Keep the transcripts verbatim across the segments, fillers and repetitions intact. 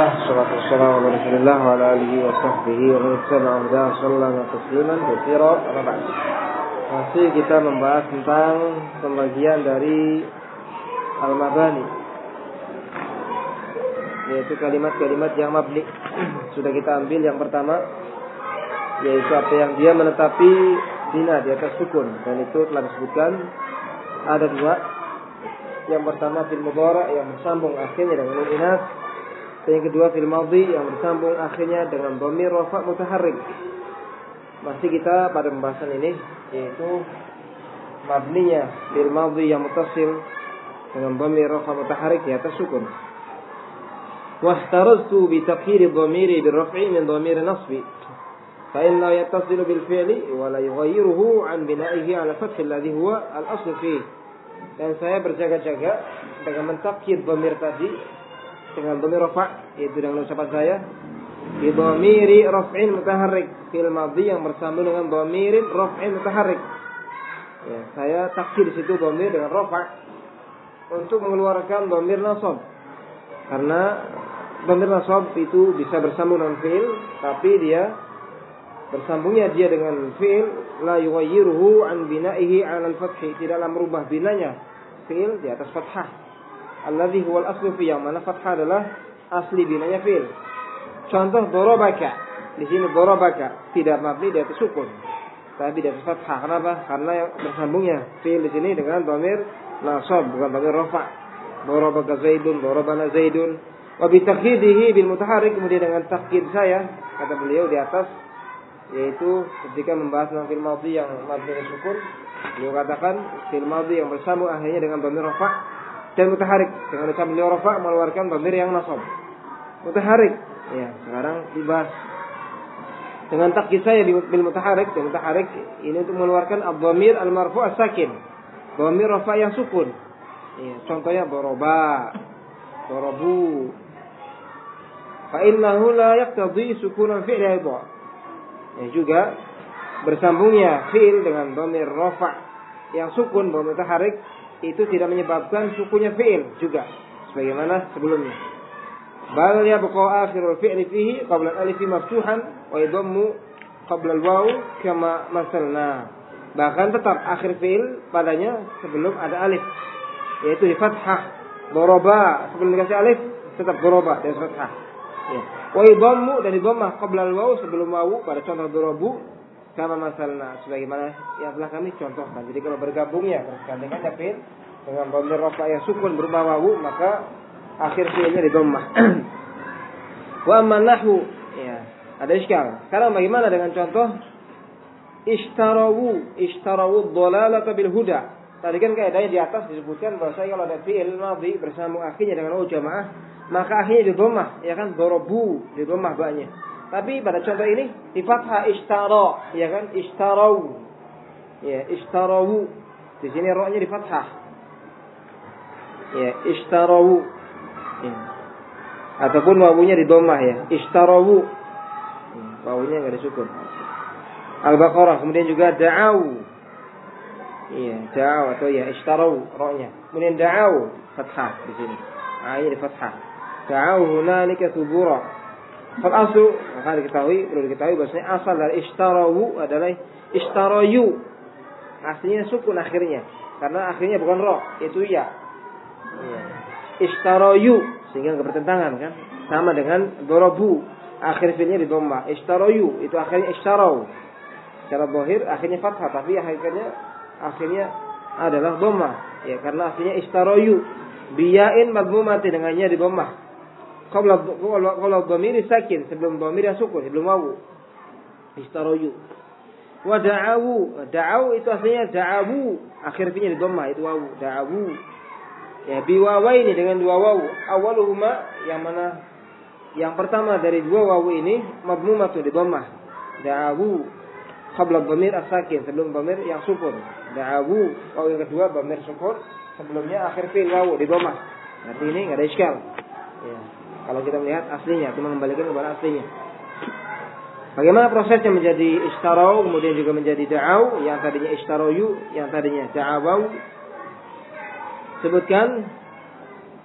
Bismillah, salatu wassalamu ala Rasulillah wa ala alihi wa sahbihi wa man tabi'a hudahu sallallahu tasliman katsiran. Amma ba'd. Masih kita membahas tentang pembagian dari al-mabani, yaitu kalimat-kalimat yang mabni. Sudah kita ambil yang pertama, yaitu apa yang dia menetapi bina di atas sukun, dan itu telah disebutkan ada dua. Yang pertama fil mudhari' yang bersambung akhirnya dengan nun inas. Yang kedua fil madhi yang bersambung akhirnya dengan dhamir rafa' mutaharrik. Masih kita pada pembahasan ini, yaitu mabninya fil madhi yang muttasil dengan dhamir rafa' mutaharrik di atas sukun. Wahtaraztu bi taqdir dhamiri bil raf'i min dhamir nasbi. Fa inna yattasilu bil fi'li wa la yughayyiruhu an bina'ihi 'ala fath alladhi huwa al-asl fihi. Dan saya berjaga-jaga dengan mentakdir dhamir tadi dengan dhamir rafa', yaitu dengan ucapan saya bi dhamiri raf'in mutaharrik fil madhi yang bersambung dengan dhamir raf'in mutaharrik. Ya, saya takdir di situ dhamir dengan rafa' untuk mengeluarkan dhamir nasab. Karena dhamir nasab itu bisa bersambung dengan fi'il, tapi dia bersambungnya dia dengan fi'il la yughayyiruhu an bina'ihi 'ala al-fath, tidaklah merubah binanya fi'il di atas fathah. Alladhi huwal aslu fi, yang mana fathah adalah asli binanya fi'il. Contoh darabaka. Di sini darabaka tidak mabni di atas sukun, tapi di atas fathah. Kenapa? Karena yang bersambungnya fi'il di sini dengan dhamir nasab, bukan dhamir rafa'. Darabaka Zaidun, darabana Zaidun. Wa bi taqyidihi bil mutaharrik, kemudian dengan takyid saya, kata beliau di atas, yaitu ketika membahas tentang fi'il madhi yang mabni di sukun, beliau katakan fi'il madhi yang bersambung akhirnya dengan dhamir rafa' dan mutaharrik, dengan ucapan beliau rafa' mengeluarkan dhamir yang nasab. Mutaharrik, ya, sekarang dibahas dengan takyid saya bil mutaharrik. Dan mutaharrik ini untuk mengeluarkan ad-dhamir al-marfu' as-sakin, dhamir rafa' yang sukun. Ya, contohnya daraba, darabu. Fa innahu la yaqtadi sukunan fi'li aidha. Ya, juga bersambungnya fi'il dengan dhamir rafa' yang sukun dhamir mutaharrik itu tidak menyebabkan sukunya fi'il juga, sebagaimana sebelumnya. Bal yabqa akhirul fi'li fihi qabla al-alif maftuhan wa yadhammu qabla al-waw kama masalna. Bahkan tetap akhir fi'il padanya sebelum ada alif, yaitu di fathah. Daraba sebelum dikasih alif tetap daraba dan fathah. Ya. Wa yadhammu dan di dhammah qabla al-waw sebelum waw pada contoh darabu kama masalna, sebagaimana yang telah kami contohkan. Jadi kalau bergabungnya bergandengan fi'il dengan dhamir rafa' yang sukun berubah wawu, maka akhir fi'ilnya di dhammah. Wa amma nahwu, ya, ada iskal. Sekarang bagaimana dengan contoh ishtarawu, ishtarawu dhalalata bil huda. Tadi kan kaidahnya di atas disebutkan bahwa kalau ada fi'il madhi bersambung akhirnya dengan wawu jamaah, maka akhirnya di dhammah, ya kan, darabu di dhammah ba'nya. Tapi pada contoh ini di fathah ishtara, ya kan, ishtarau. Ya, ishtarau. Di sini ra-nya di fathah. Ya, ishtarau. Ya. Ataupun wawunya di dhammah, ya, ishtarau. Ya, wawunya enggak disukun. Al-Baqarah, kemudian juga da'au. Iya, da'au atau ya ishtarau, ra-nya. Kemudian da'au fathah di sini. A-nya di fathah. Da'au hunalika thubura. Fal aslu, maka diketahui, perlu diketahui bahwasanya asal dari ishtarawu adalah ishtarayu. Aslinya sukun akhirnya, karena akhirnya bukan ro, itu ya. Ya. Ishtarayu, sehingga enggak bertentangan kan? Sama dengan darabu, akhir fi'ilnya di dhammah. Ishtarayu itu akhirnya ishtarau. Secara zahir akhirnya fathah, tapi akhirnya akhirnya adalah dhammah. Ya, karena akhirnya ishtarayu. Biyain madmumati, dengannya di dhammah. Qabla qabla dhamir sakin, sebelum dhamir yang sukun, sebelum wawu. Istarayu. Wa da'awu, da'awu itu aslinya da'awu, akhir fi'ilnya di dhammah, itu wawu, da'awu. Ya, bi wawaini, dengan dua wawu. Awaluhuma, yang mana yang pertama dari dua wawu ini madmumatu di dhammah. Da'awu qabla dhamir as-sakin, sebelum dhamir yang sukun. Da'awu, wawu yang kedua dhamir sukun, sebelumnya akhir fi'il wawu di dhammah. Nanti ini enggak ada iskal. Ya. Kalau kita melihat aslinya, itu mengembalikan kepada aslinya. Bagaimana prosesnya menjadi ishtarau, kemudian juga menjadi da'au, yang tadinya ishtaroyu, yang tadinya da'awau. Sebutkan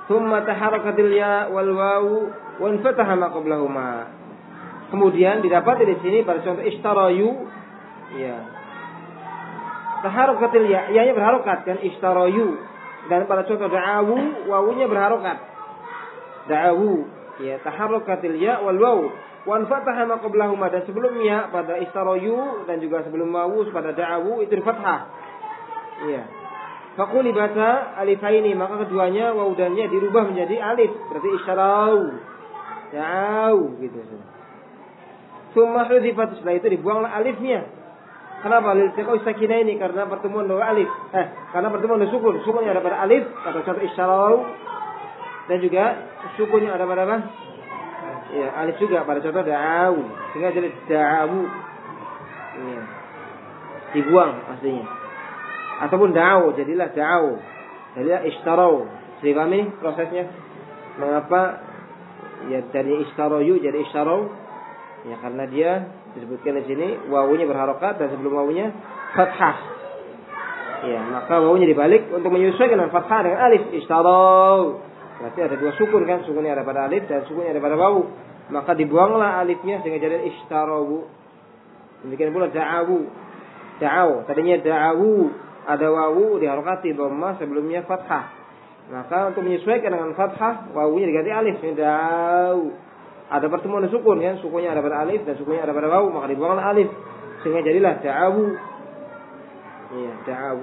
Thumma taharakatil ya wal wawu wa infataha ma qablahuma. Kemudian didapati di sini pada contoh ishtarayu, ya. Taharakatil ya, ya-nya berharokat kan ishtarayu. Dan pada contoh da'awu, wawunya berharokat. Da'awu, ya, taharakatil ya wal wawu wa infataha ma qablahuma, dan sebelumnya pada ishtarayu dan juga sebelum wawu pada da'awu itu fathah. Iya. Faquli bata alifaini, maka keduanya wawu dannya dirubah menjadi alif, berarti isyarau, jauh gitu. Summa hudifat, setelah itu dibuanglah alifnya. Kenapa? Lil tiqau sakinah ini, karena pertemuan dua alif. Eh, karena pertemuan dua sukun. Sukunnya ada pada alif atau contoh isyarau, dan juga sukunnya ada pada apa? Ya, alif juga pada contoh da'au, sehingga jadi da'au. Iya. Dibuang aslinya. Ataupun da'u, jadilah da'u, jadilah ishtarau. Jadi paham ini prosesnya? Mengapa ya dari ishtarayu jadi ishtarau? Ya karena dia disebutkan di sini wawunya berharokat dan sebelum wawunya fathah. Ya, maka wawunya dibalik untuk menyesuaikan dengan fathah dengan alif, ishtarau. Berarti ada dua sukun kan, sukunnya ada pada alif dan sukunnya ada pada wawu. Maka dibuanglah alifnya sehingga jadi ishtarau. Demikian pula da'awu. Da'aw, tadinya da'awu, ada wawu diharokati dhamma, sebelumnya fathah. Maka untuk menyesuaikan dengan fathah, wawunya diganti alif. Da'u. Ada pertemuan sukun kan, sukunnya ada pada alif dan sukunnya ada pada wawu, maka dibuanglah alif sehingga jadilah da'awu. Iya, da'awu.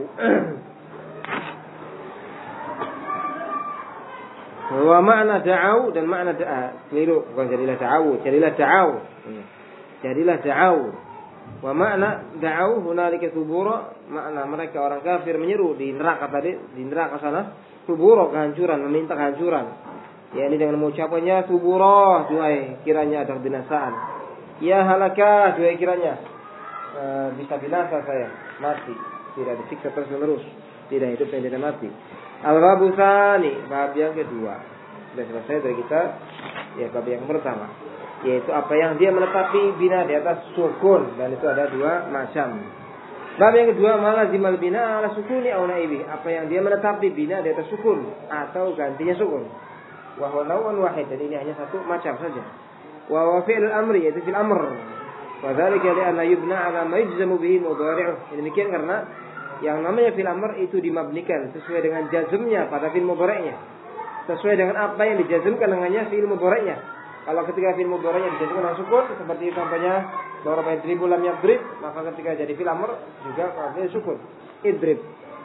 Wa makna da'awu dan makna da'a. Keliru, bukan jadilah da'awu, jadilah da'awu. Jadilah da'awu. Wa makna da'au hunalika subura, makna mereka orang kafir menyeru di neraka tadi, di neraka sana, subura kehancuran, meminta kehancuran. Ya, ini dengan mengucapkannya subura, duhai kiranya ada binasaan. Ya halaka, duhai kiranya e, bisa binasa saya, mati, tidak disiksa terus menerus, tidak hidup dan tidak mati. Al-babu tsani, bab yang kedua. Sudah selesai dari kita ya bab yang pertama, yaitu apa yang dia menetapi bina di atas sukun, dan itu ada dua macam. Bab yang kedua, malazimal bina ala sukuni au naibi, apa yang dia menetapi bina di atas sukun atau gantinya sukun. Wa huwa naw'un wahid, jadi ini hanya satu macam saja. Wa huwa fi'l amri, yaitu fil amr. Wa dzalika li anna yubna ala ma yajzamu bihi mudhari'uh. Demikian karena yang namanya fil amr itu dimabnikan sesuai dengan jazmnya pada fi'il mudhari'nya. Sesuai dengan apa yang dijazmkan dengannya fi'il mudhari'nya. Kalau ketika fi'il mudhari'nya dijazmkan dengan sukun, seperti contohnya daraba yadribu lam yadrib, maka ketika jadi fi'il amr juga artinya sukun. Idrib.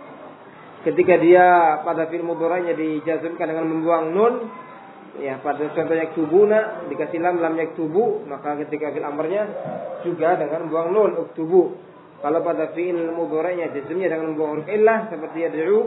Ketika dia pada fi'il mudhari'nya dijazmkan dengan membuang nun, ya pada contohnya yaktubuna dikasih lam lam yaktubu, maka ketika fi'il amrnya juga dengan membuang nun uktubu. Kalau pada fi'il mudhari'nya jazmnya dengan membuang huruf illah seperti yad'u,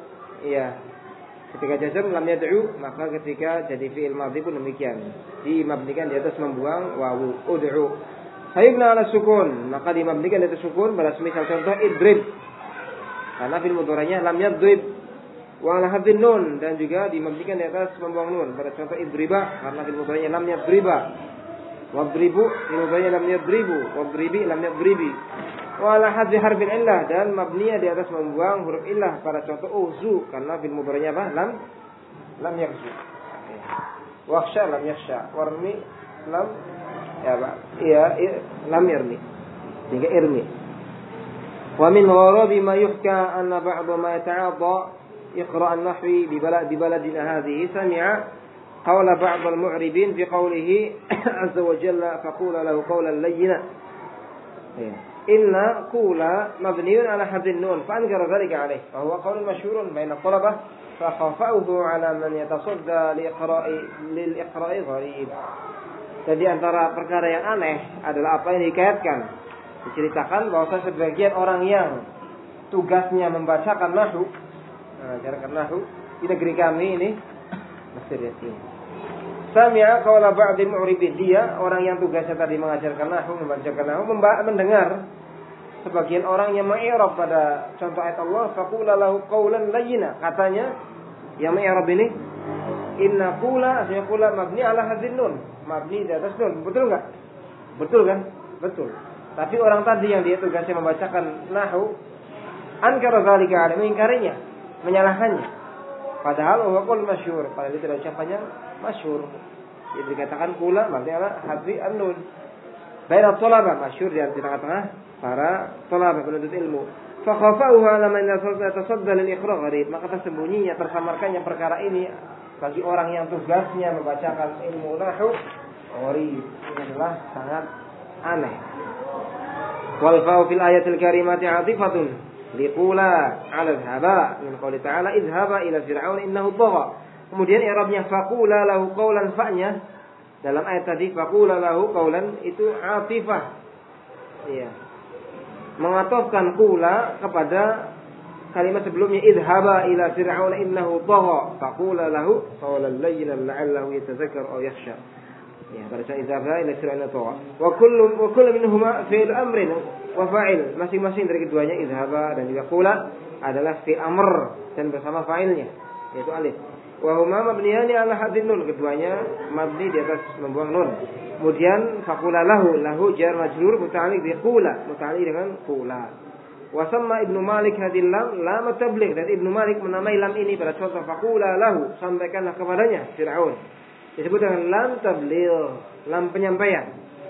ya ketika jazm lam yad'u, maka ketika jadi fi'il madhi pun demikian, dimabnikan di atas membuang wawu ud'u. Hayibna ala sukun, maka dimabnikan di atas sukun pada semisal contoh idrib, karena fi'il mudhari'nya lam yadrib. Wa ala hadzin nun, dan juga dimabnikan di atas membuang nun pada contoh idriba, karena fi'il mudhari'nya lam yadriba. Wadribu fi'il mudhari'nya lam yadribu, wadribi lam yadribi. Wa ala hadzi harfin illah, dan mabniya di atas membuang huruf illah pada contoh uzu, karena fi'il mudhari'nya apa? Lam lam yaghzu. Wakhsha lam yakhsha, warmi lam ya Pak. Iya, lam yarmi. Sehingga irmi. Wa min gharabi ma yuhka anna ba'd ma yata'adha iqra' an-nahwi bi balad bi baladina hadhihi sami'a qawla ba'd al-mu'ribin fi qawlihi 'azza wa jalla faqula lahu qawlan layyina. Inna qula mabniun ala hadhin nun fa ankara dhalika alayh wa huwa qawlun mashhurun bayna at-talabah fa khafa'uhu ala man yatasadda li iqra'i lil iqra'i gharib. Jadi antara perkara yang aneh adalah apa yang dikaitkan, diceritakan bahwa sebagian orang yang tugasnya membacakan nahwu, mengajarkan nahwu di negeri kami ini, Mesir ya sini. Sami'a qawla ba'dil mu'ribin, dia orang yang tugasnya tadi mengajarkan nahwu, membacakan nahwu, mendengar sebagian orang yang mengi'rab pada contoh ayat Allah, faqula lahu qawlan layyina, katanya yang mengi'rab ini inna qula, aslinya qula mabni ala hadzin nun, mabni di atas nun, betul enggak? Betul kan? Betul. Tapi orang tadi yang dia tugasnya membacakan nahwu, ankara dzalika, mengingkarinya, menyalahkannya. Padahal huwa qaul masyhur, padahal itu adalah ucapannya masyhur. Jadi dikatakan kula maksudnya adalah hadfi an-nun. Baina thalaba masyhur di tengah-tengah para thalaba penuntut ilmu. Fa khafa'uhu ala man yatasadda lil iqra' gharib, maka tersembunyinya tersamarkannya perkara ini bagi orang yang tugasnya membacakan ilmu nahwu gharib. Ini adalah sangat aneh. Wal fa'u fil ayatil karimati 'atifatun liqula 'ala dhaba min qouli ta'ala idhhaba ila fir'aun innahu tagha. Kemudian i'rabnya faqula lahu qawlan, fa'nya dalam ayat tadi faqula lahu qawlan itu 'atifah. Iya. Mengatofkan qula kepada kalimat sebelumnya idhhaba ila fir'aun innahu tagha faqula lahu qawlan layyinan la'allahu yatadhakkar aw yakhsha. Ya, pada saat idhhaba ila fir'aun tagha. Wa kullu wa kullu minhuma fi'l amrin wa fa'il. Masing-masing dari keduanya idhhaba dan juga qula adalah fi'il amr dan bersama fa'ilnya yaitu alif. Wa huma mabniyani ala hadin nun, keduanya mabni di atas membuang nun. Kemudian faqula lahu, lahu jar majrur muta'alliq bi qula, muta'alliq dengan qula. Wa samma Ibnu Malik hadil lam lam tabligh, dan Ibnu Malik menamai lam ini pada contoh faqula lahu, sampaikanlah kepadanya Firaun. Disebut dengan lam tabligh, lam penyampaian.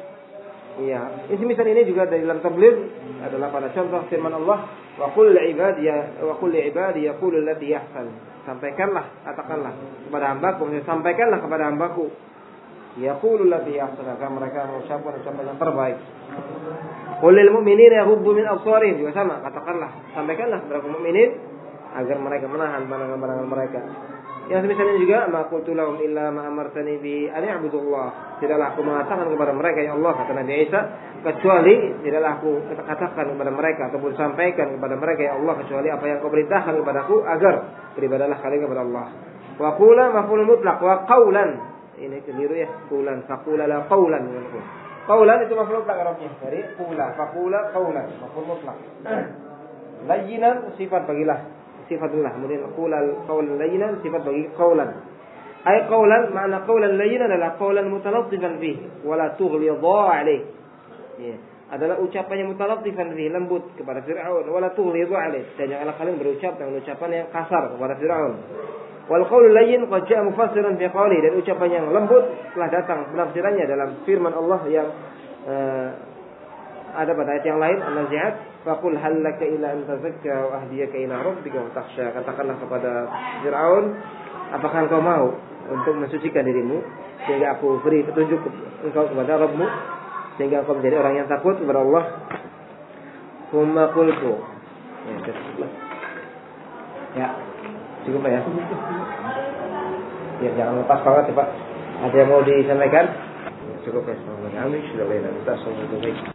Iya, isi misal ini juga dari lam tabligh adalah pada contoh firman Allah wa qul li ibadiya wa qul li ibadiy yaqulu allati ahsan. Sampaikanlah, katakanlah kepada hambaku, sampaikanlah kepada hambaku yaqulu allati ahsan, agar mereka mengucapkan ucapan yang terbaik. Qul lil mu'minina yaghuddu min absarihim, juga sama, katakanlah, sampaikanlah kepada kaum mukminin agar mereka menahan pandangan-pandangan mereka. Yang semisalnya juga ma qultu lahum illa ma amartani bi an ya'budullah. Tidaklah aku mengatakan kepada mereka ya Allah, kata Nabi Isa, kecuali tidaklah aku katakan kepada mereka ataupun sampaikan kepada mereka ya Allah kecuali apa yang kau perintahkan kepadaku agar beribadahlah kalian kepada Allah. Wa qula maf'ul mutlaq wa qaulan. Ini keliru ya, qulan faqula la qaulan. Qaulan itu maf'ul mutlaq Arabnya dari qula faqula qaulan maf'ul mutlaq. Layyinan sifat bagilah sifatullah, kemudian qulal qaulan layyinan sifat bagi qaulan. Ay qaulan makna qaulan layyinan adalah qaulan mutalaffifan fihi wala tughlidha alayh. Ya, adalah ucapan yang mutalaffifan fihi, lembut kepada Firaun, wala tughlidha alayh, dan janganlah kalian berucap dengan ucapan yang kasar kepada Firaun. Wal qaulul layyin qad ja'a mufassiran fi qawli, dan ucapan yang lembut telah datang penafsirannya dalam firman Allah yang uh, ada pada ayat yang lain, An-Nazi'at, faqul hal laka ila an tazakka wa ahdiyaka ila rabbika wa takhsha. Katakanlah kepada Firaun, apakah engkau mau untuk mensucikan dirimu sehingga aku beri petunjuk engkau kepada Rabbmu sehingga engkau menjadi orang yang takut kepada Allah. Tsumma qultu. Ya, cukup ya. Ya, jangan lepas banget ya, Pak. Ada yang mau disampaikan? Cukup ya. Amin. Sudah lain. Kita semua baik.